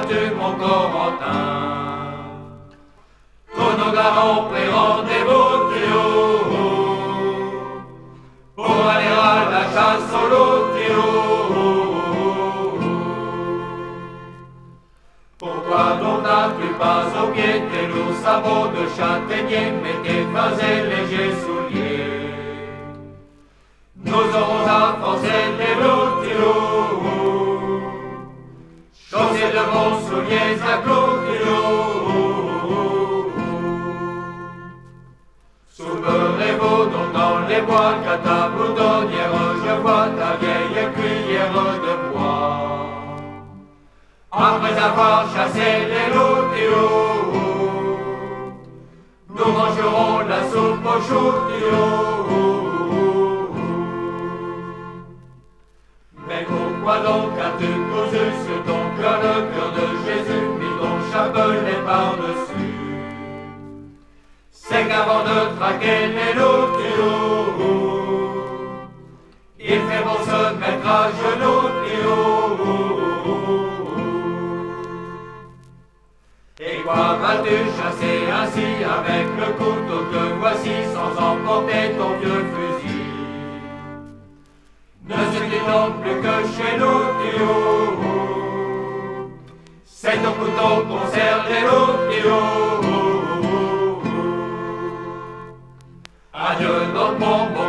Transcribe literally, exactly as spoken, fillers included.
vois-tu mon Corentin? Tous nos garons pris rendez-vous pour aller à la chasse au loup. Pourquoi donc n'as-tu pas au pied tes lourds sabots de châtaignier, mais tes fins et légers souliers? Nous aurons à forcer les loups, chausser de bons souliers à clous. Souperez-vous donc dans les bois, qu'à ta bourdonnière je vois ta vieille cuillère de bois. Après avoir chassé les loups, nous mangerons la soupe aux choux. Mais pourquoi donc as-tu cousu sur ton cœur le cœur de Jésus, mis ton chapelet par-dessus? C'est qu'avant de traquer les loups, il fait bon se mettre à genoux. Et quoi vas-tu chasser ainsi avec le couteau que voici, sans emporter ton vieux fusil? Ne se dit donc plus que chez nous, c'est ton couteau qu'on sert les loups. Adieu donc mon beau